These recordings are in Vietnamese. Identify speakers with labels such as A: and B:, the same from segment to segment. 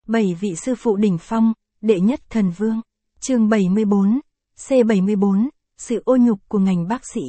A: 7 vị sư phụ đỉnh phong, đệ nhất thần vương. Chương 74, C74, sự ô nhục của ngành bác sĩ.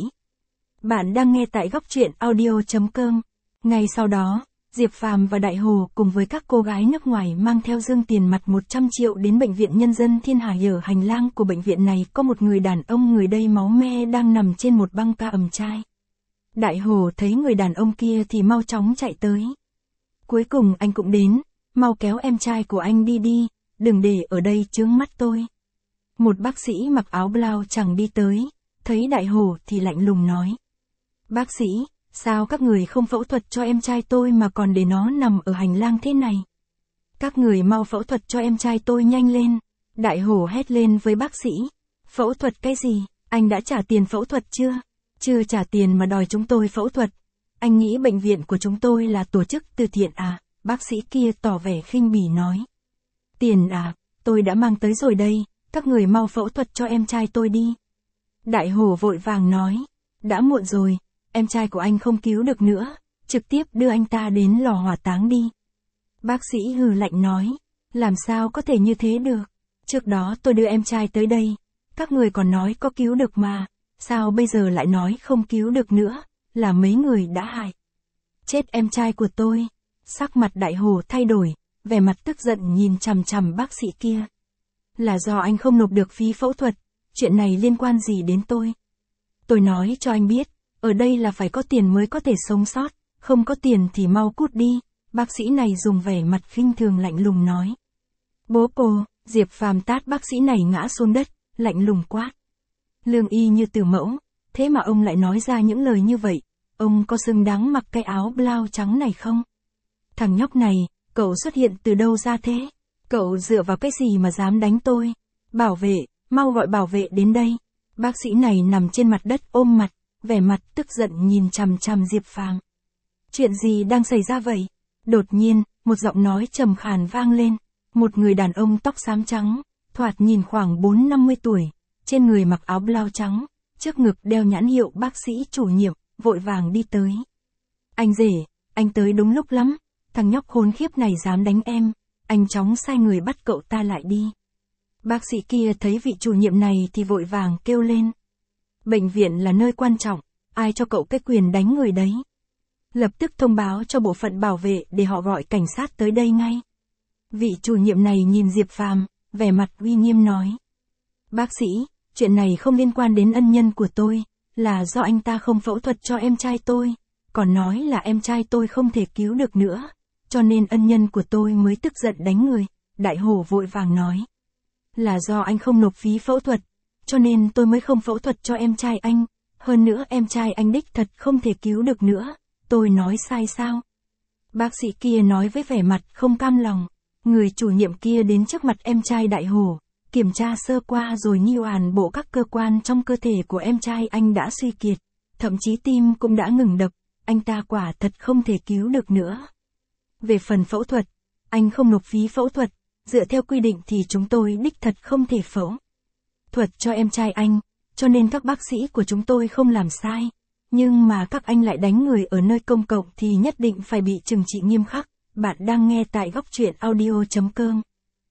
A: Bạn đang nghe tại góc truyện audio.com. Ngay sau đó, Diệp Phàm và Đại Hồ cùng với các cô gái nước ngoài mang theo dương tiền mặt 100 triệu đến Bệnh viện Nhân dân Thiên Hải. Ở hành lang của bệnh viện này có một người đàn ông người đây máu me đang nằm trên một băng ca ẩm chai. Đại Hồ thấy người đàn ông kia thì mau chóng chạy tới. Cuối cùng anh cũng đến, mau kéo em trai của anh đi, đừng để ở đây chướng mắt tôi. Một bác sĩ mặc áo blau chẳng đi tới, thấy Đại Hồ thì lạnh lùng nói. Bác sĩ, sao các người không phẫu thuật cho em trai tôi mà còn để nó nằm ở hành lang thế này? Các người mau phẫu thuật cho em trai tôi nhanh lên. Đại Hồ hét lên với bác sĩ. Phẫu thuật cái gì? Anh đã trả tiền phẫu thuật chưa? Chưa trả tiền mà đòi chúng tôi phẫu thuật. Anh nghĩ bệnh viện của chúng tôi là tổ chức từ thiện à? Bác sĩ kia tỏ vẻ khinh bỉ nói. Tiền à, tôi đã mang tới rồi đây, các người mau phẫu thuật cho em trai tôi đi. Đại Hồ vội vàng nói. Đã muộn rồi, em trai của anh không cứu được nữa, trực tiếp đưa anh ta đến lò hỏa táng đi. Bác sĩ hừ lạnh nói. Làm sao có thể như thế được? Trước đó tôi đưa em trai tới đây, các người còn nói có cứu được mà, sao bây giờ lại nói không cứu được nữa, là mấy người đã hại. Chết em trai của tôi. Sắc mặt Đại Hồ thay đổi, vẻ mặt tức giận nhìn chằm chằm bác sĩ kia. Là do anh không nộp được phí phẫu thuật, chuyện này liên quan gì đến tôi? Tôi nói cho anh biết, ở đây là phải có tiền mới có thể sống sót, không có tiền thì mau cút đi, bác sĩ này dùng vẻ mặt khinh thường lạnh lùng nói. Bố cô, Diệp Phàm tát bác sĩ này ngã xuống đất, lạnh lùng quát. Lương y như từ mẫu, thế mà ông lại nói ra những lời như vậy, ông có xứng đáng mặc cái áo blau trắng này không? Thằng nhóc này, cậu xuất hiện từ đâu ra thế? Cậu dựa vào cái gì mà dám đánh tôi? Bảo vệ, mau gọi bảo vệ đến đây. Bác sĩ này nằm trên mặt đất ôm mặt, vẻ mặt tức giận nhìn chằm chằm Diệp Phàm. Chuyện gì đang xảy ra vậy? Đột nhiên, một giọng nói trầm khàn vang lên. Một người đàn ông tóc xám trắng, thoạt nhìn khoảng 4-50 tuổi, trên người mặc áo blau trắng, trước ngực đeo nhãn hiệu bác sĩ chủ nhiệm, vội vàng đi tới. Anh rể, anh tới đúng lúc lắm, thằng nhóc khốn khiếp này dám đánh em, anh chóng sai người bắt cậu ta lại đi. Bác sĩ kia thấy vị chủ nhiệm này thì vội vàng kêu lên. Bệnh viện là nơi quan trọng, ai cho cậu cái quyền đánh người đấy? Lập tức thông báo cho bộ phận bảo vệ để họ gọi cảnh sát tới đây ngay. Vị chủ nhiệm này nhìn Diệp Phàm, vẻ mặt uy nghiêm nói. Bác sĩ, chuyện này không liên quan đến ân nhân của tôi, là do anh ta không phẫu thuật cho em trai tôi, còn nói là em trai tôi không thể cứu được nữa, cho nên ân nhân của tôi mới tức giận đánh người. Đại Hồ vội vàng nói. Là do anh không nộp phí phẫu thuật, cho nên tôi mới không phẫu thuật cho em trai anh, hơn nữa em trai anh đích thật không thể cứu được nữa, tôi nói sai sao? Bác sĩ kia nói với vẻ mặt không cam lòng. Người chủ nhiệm kia đến trước mặt em trai Đại Hồ, kiểm tra sơ qua rồi nghi toàn bộ các cơ quan trong cơ thể của em trai anh đã suy kiệt, thậm chí tim cũng đã ngừng đập, anh ta quả thật không thể cứu được nữa. Về phần phẫu thuật, anh không nộp phí phẫu thuật, dựa theo quy định thì chúng tôi đích thật không thể phẫu thuật cho em trai anh, cho nên các bác sĩ của chúng tôi không làm sai, nhưng mà các anh lại đánh người ở nơi công cộng thì nhất định phải bị trừng trị nghiêm khắc. Bạn đang nghe tại góc truyện audio.com.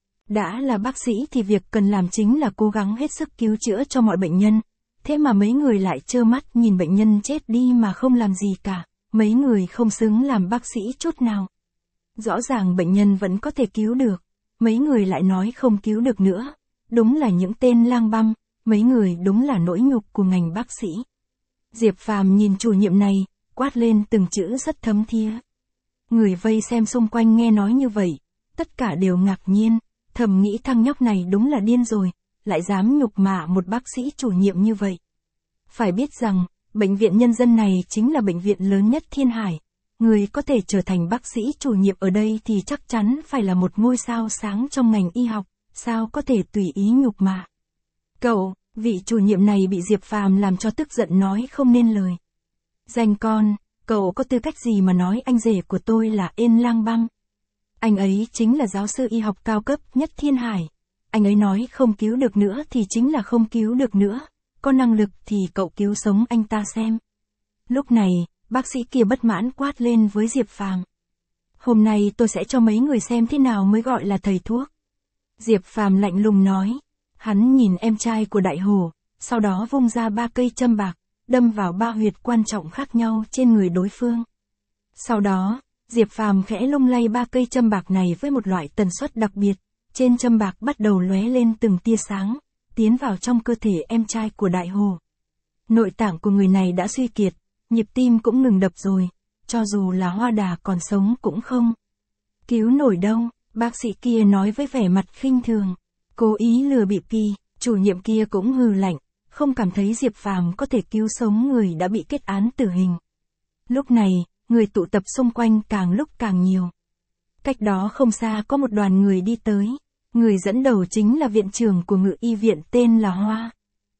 A: Đã là bác sĩ thì việc cần làm chính là cố gắng hết sức cứu chữa cho mọi bệnh nhân. Thế mà mấy người lại trơ mắt nhìn bệnh nhân chết đi mà không làm gì cả. Mấy người không xứng làm bác sĩ chút nào. Rõ ràng bệnh nhân vẫn có thể cứu được. Mấy người lại nói không cứu được nữa. Đúng là những tên lang băm. Mấy người đúng là nỗi nhục của ngành bác sĩ. Diệp Phàm nhìn chủ nhiệm này, quát lên từng chữ rất thấm thía. Người vây xem xung quanh nghe nói như vậy, tất cả đều ngạc nhiên, thầm nghĩ thằng nhóc này đúng là điên rồi, lại dám nhục mạ một bác sĩ chủ nhiệm như vậy. Phải biết rằng, bệnh viện nhân dân này chính là bệnh viện lớn nhất Thiên Hải, người có thể trở thành bác sĩ chủ nhiệm ở đây thì chắc chắn phải là một ngôi sao sáng trong ngành y học, sao có thể tùy ý nhục mạ. Cậu, vị chủ nhiệm này bị Diệp Phàm làm cho tức giận nói không nên lời. Danh con. Cậu có tư cách gì mà nói anh rể của tôi là Yên Lang Băm? Anh ấy chính là giáo sư y học cao cấp nhất Thiên Hải. Anh ấy nói không cứu được nữa thì chính là không cứu được nữa. Có năng lực thì cậu cứu sống anh ta xem. Lúc này, bác sĩ kia bất mãn quát lên với Diệp Phàm. Hôm nay tôi sẽ cho mấy người xem thế nào mới gọi là thầy thuốc. Diệp Phàm lạnh lùng nói. Hắn nhìn em trai của Đại Hồ, sau đó vung ra 3 cây châm bạc, đâm vào 3 huyệt quan trọng khác nhau trên người đối phương. Sau đó, Diệp Phàm khẽ lung lay 3 cây châm bạc này với một loại tần suất đặc biệt, trên châm bạc bắt đầu lóe lên từng tia sáng, tiến vào trong cơ thể em trai của Đại Hồ. Nội tạng của người này đã suy kiệt, nhịp tim cũng ngừng đập rồi, cho dù là Hoa Đà còn sống cũng không cứu nổi đâu, bác sĩ kia nói với vẻ mặt khinh thường, cố ý lừa bịp Kỳ. Chủ nhiệm kia cũng hừ lạnh, không cảm thấy Diệp Phàm có thể cứu sống người đã bị kết án tử hình. Lúc này, người tụ tập xung quanh càng lúc càng nhiều. Cách đó không xa có một đoàn người đi tới, người dẫn đầu chính là viện trưởng của Ngự Y viện tên là Hoa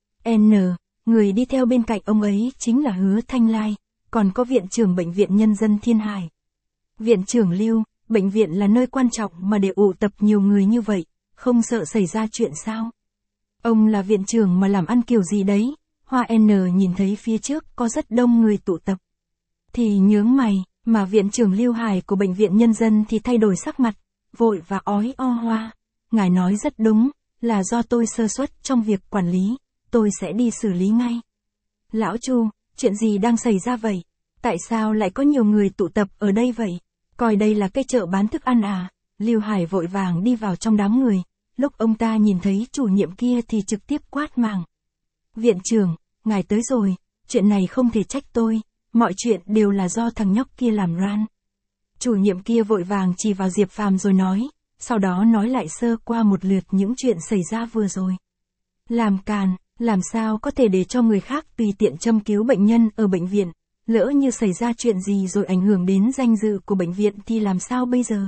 A: N, người đi theo bên cạnh ông ấy chính là Hứa Thanh Lai, còn có viện trưởng Bệnh viện Nhân dân Thiên Hải. Viện trưởng Lưu, bệnh viện là nơi quan trọng mà để tụ tập nhiều người như vậy, không sợ xảy ra chuyện sao? Ông là viện trưởng mà làm ăn kiểu gì đấy? Hoa N nhìn thấy phía trước có rất đông người tụ tập. Thì nhướng mày, mà viện trưởng Lưu Hải của Bệnh viện Nhân dân thì thay đổi sắc mặt, vội và ói o Hoa. Ngài nói rất đúng, là do tôi sơ suất trong việc quản lý, tôi sẽ đi xử lý ngay. Lão Chu, chuyện gì đang xảy ra vậy? Tại sao lại có nhiều người tụ tập ở đây vậy? Coi đây là cái chợ bán thức ăn à? Lưu Hải vội vàng đi vào trong đám người. Lúc ông ta nhìn thấy chủ nhiệm kia thì trực tiếp quát màng. Viện trưởng, ngài tới rồi, chuyện này không thể trách tôi, mọi chuyện đều là do thằng nhóc kia làm ran. Chủ nhiệm kia vội vàng chỉ vào Diệp Phàm rồi nói, sau đó nói lại sơ qua một lượt những chuyện xảy ra vừa rồi. Làm càn, làm sao có thể để cho người khác tùy tiện châm cứu bệnh nhân ở bệnh viện, lỡ như xảy ra chuyện gì rồi ảnh hưởng đến danh dự của bệnh viện thì làm sao bây giờ?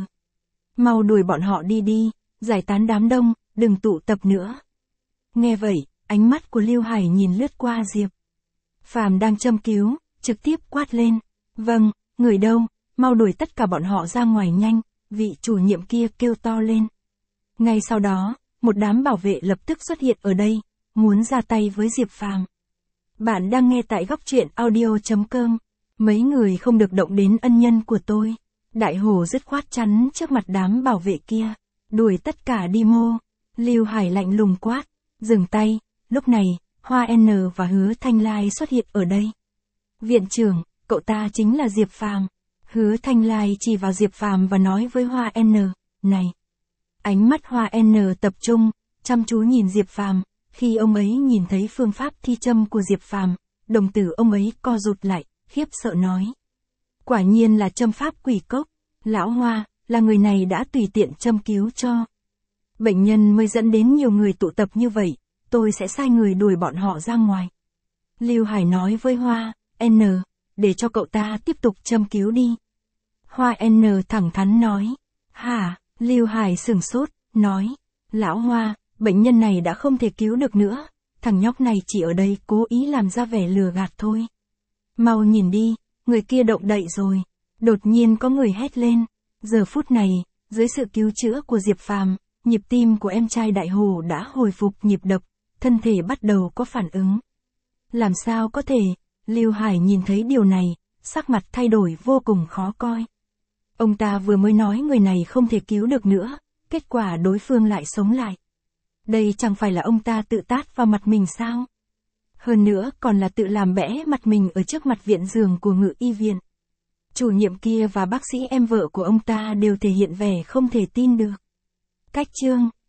A: Mau đuổi bọn họ đi đi. Giải tán đám đông, đừng tụ tập nữa. Nghe vậy, ánh mắt của Lưu Hải nhìn lướt qua Diệp Phàm đang châm cứu, trực tiếp quát lên. Vâng, người đâu, mau đuổi tất cả bọn họ ra ngoài nhanh, vị chủ nhiệm kia kêu to lên. Ngay sau đó, một đám bảo vệ lập tức xuất hiện ở đây, muốn ra tay với Diệp Phàm. Bạn đang nghe tại góc truyện audio.com. Mấy người không được động đến ân nhân của tôi. Đại Hồ dứt khoát chắn trước mặt đám bảo vệ kia. Đuổi tất cả đi mô. Lưu Hải lạnh lùng quát. Dừng tay. Lúc này, Hoa N và Hứa Thanh Lai xuất hiện ở đây. Viện trưởng, cậu ta chính là Diệp Phàm. Hứa Thanh Lai chỉ vào Diệp Phàm và nói với Hoa N. Này. Ánh mắt Hoa N tập trung, chăm chú nhìn Diệp Phàm. Khi ông ấy nhìn thấy phương pháp thi châm của Diệp Phàm, đồng tử ông ấy co rụt lại, khiếp sợ nói. Quả nhiên là châm pháp quỷ cốc. Lão Hoa, là người này đã tùy tiện châm cứu cho bệnh nhân mới dẫn đến nhiều người tụ tập như vậy, tôi sẽ sai người đuổi bọn họ ra ngoài. Lưu Hải nói với Hoa N, để cho cậu ta tiếp tục châm cứu đi. Hoa N thẳng thắn nói. Hả? Lưu Hải sửng sốt, nói. Lão Hoa, bệnh nhân này đã không thể cứu được nữa, thằng nhóc này chỉ ở đây cố ý làm ra vẻ lừa gạt thôi. Mau nhìn đi, người kia động đậy rồi. Đột nhiên có người hét lên. Giờ phút này, dưới sự cứu chữa của Diệp Phàm, nhịp tim của em trai Đại Hồ đã hồi phục nhịp đập, thân thể bắt đầu có phản ứng. Làm sao có thể? Lưu Hải nhìn thấy điều này, sắc mặt thay đổi vô cùng khó coi. Ông ta vừa mới nói người này không thể cứu được nữa, kết quả đối phương lại sống lại. Đây chẳng phải là ông ta tự tát vào mặt mình sao? Hơn nữa còn là tự làm bẽ mặt mình ở trước mặt viện giường của Ngự Y viện. Chủ nhiệm kia và bác sĩ em vợ của ông ta đều thể hiện vẻ không thể tin được. Cách chương